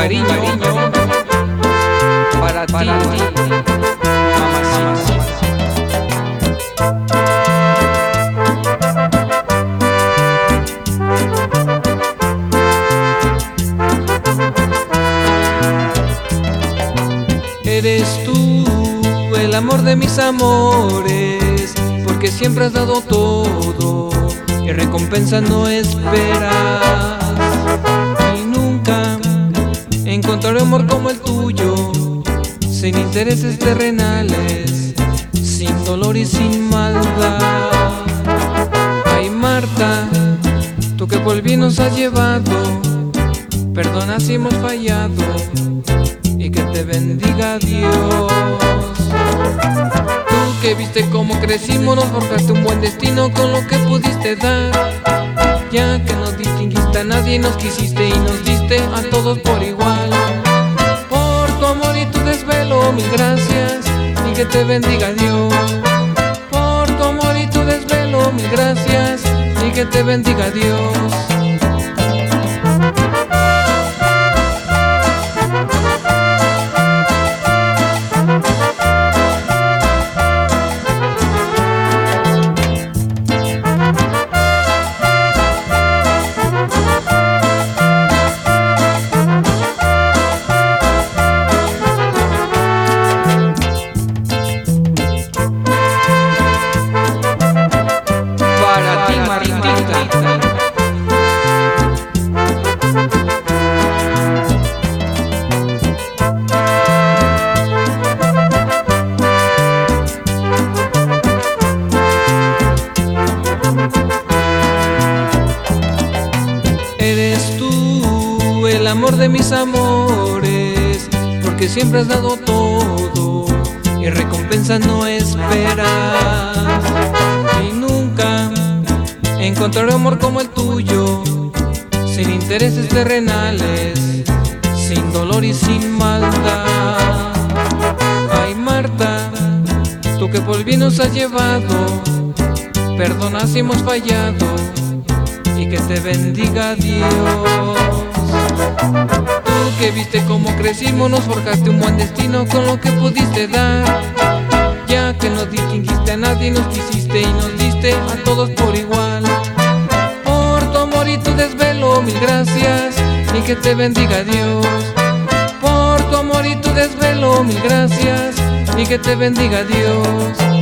cariño para ti, mamacita. Eres tú el amor de mis amores, porque siempre has dado todo y recompensa no esperas. Y nunca encontraré amor como el tuyo, sin intereses terrenales, sin dolor y sin maldad. Ay, Marta, tú que por el bien nos has llevado, perdona si hemos fallado y que te bendiga Dios. Tú que viste cómo crecimos, nos forjaste un buen destino con lo que pudiste dar. Ya que no distinguiste a nadie, nos quisiste y nos diste a todos por igual. Por tu amor y tu desvelo, mil gracias y que te bendiga Dios. Por tu amor y tu desvelo, mil gracias y que te bendiga Dios. Eres tú el amor de mis amores, porque siempre has dado todo y recompensa no esperas. Y nunca encontraré amor como el tuyo, sin intereses terrenales, sin dolor y sin maldad. Ay, Marta, tú que por el bien nos has llevado, perdona si hemos fallado y que te bendiga Dios. Tú que viste cómo crecimos, nos forjaste un buen destino con lo que pudiste dar. Ya que no distinguiste a nadie, nos quisiste y nos diste a todos por igual. Por tu amor y tu desvelo, mil gracias y que te bendiga Dios. Por tu amor y tu desvelo, mil gracias y que te bendiga Dios.